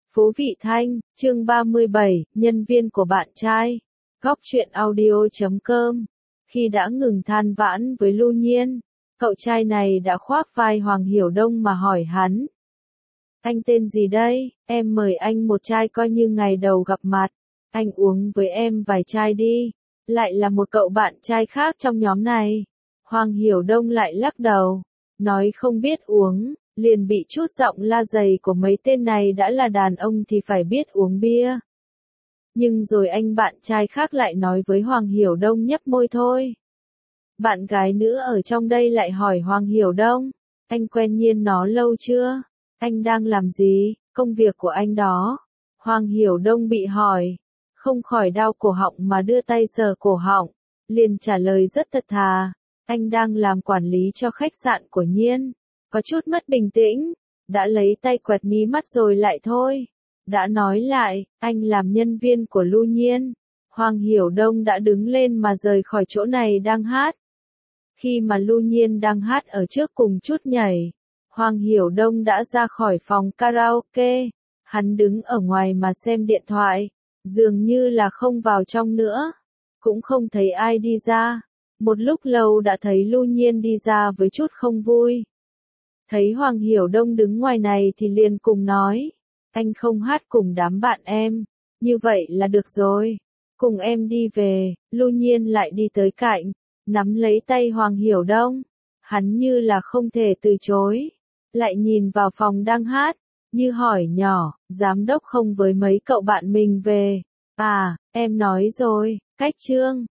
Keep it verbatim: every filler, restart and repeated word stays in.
Phú Vị Thanh, chương ba mươi bảy, nhân viên của bạn trai. Góc truyện audio chấm com. Khi đã ngừng than vãn với Lưu Nhiên, cậu trai này đã khoác vai Hoàng Hiểu Đông mà hỏi hắn. Anh tên gì đây? Em mời anh một chai coi như ngày đầu gặp mặt. Anh uống với em vài chai đi. Lại là một cậu bạn trai khác trong nhóm này. Hoàng Hiểu Đông lại lắc đầu, nói không biết uống. Liền bị chút giọng la dày của mấy tên này đã là đàn ông thì phải biết uống bia. Nhưng rồi anh bạn trai khác lại nói với Hoàng Hiểu Đông nhấp môi thôi. Bạn gái nữ ở trong đây lại hỏi Hoàng Hiểu Đông, anh quen Nhiên nó lâu chưa? Anh đang làm gì? Công việc của anh đó. Hoàng Hiểu Đông bị hỏi, không khỏi đau cổ họng mà đưa tay sờ cổ họng, liền trả lời rất thật thà, anh đang làm quản lý cho khách sạn của Nhiên. Có chút mất bình tĩnh, đã lấy tay quẹt mí mắt rồi lại thôi. Đã nói lại, anh làm nhân viên của Lưu Nhiên. Hoàng Hiểu Đông đã đứng lên mà rời khỏi chỗ này đang hát. Khi mà Lưu Nhiên đang hát ở trước cùng chút nhảy, Hoàng Hiểu Đông đã ra khỏi phòng karaoke. Hắn đứng ở ngoài mà xem điện thoại, dường như là không vào trong nữa. Cũng không thấy ai đi ra. Một lúc lâu đã thấy Lưu Nhiên đi ra với chút không vui. Thấy Hoàng Hiểu Đông đứng ngoài này thì liền cùng nói, anh không hát cùng đám bạn em, như vậy là được rồi, cùng em đi về. Lưu Nhiên lại đi tới cạnh, nắm lấy tay Hoàng Hiểu Đông, hắn như là không thể từ chối, lại nhìn vào phòng đang hát, như hỏi nhỏ, giám đốc không với mấy cậu bạn mình về, à, em nói rồi, cách trương,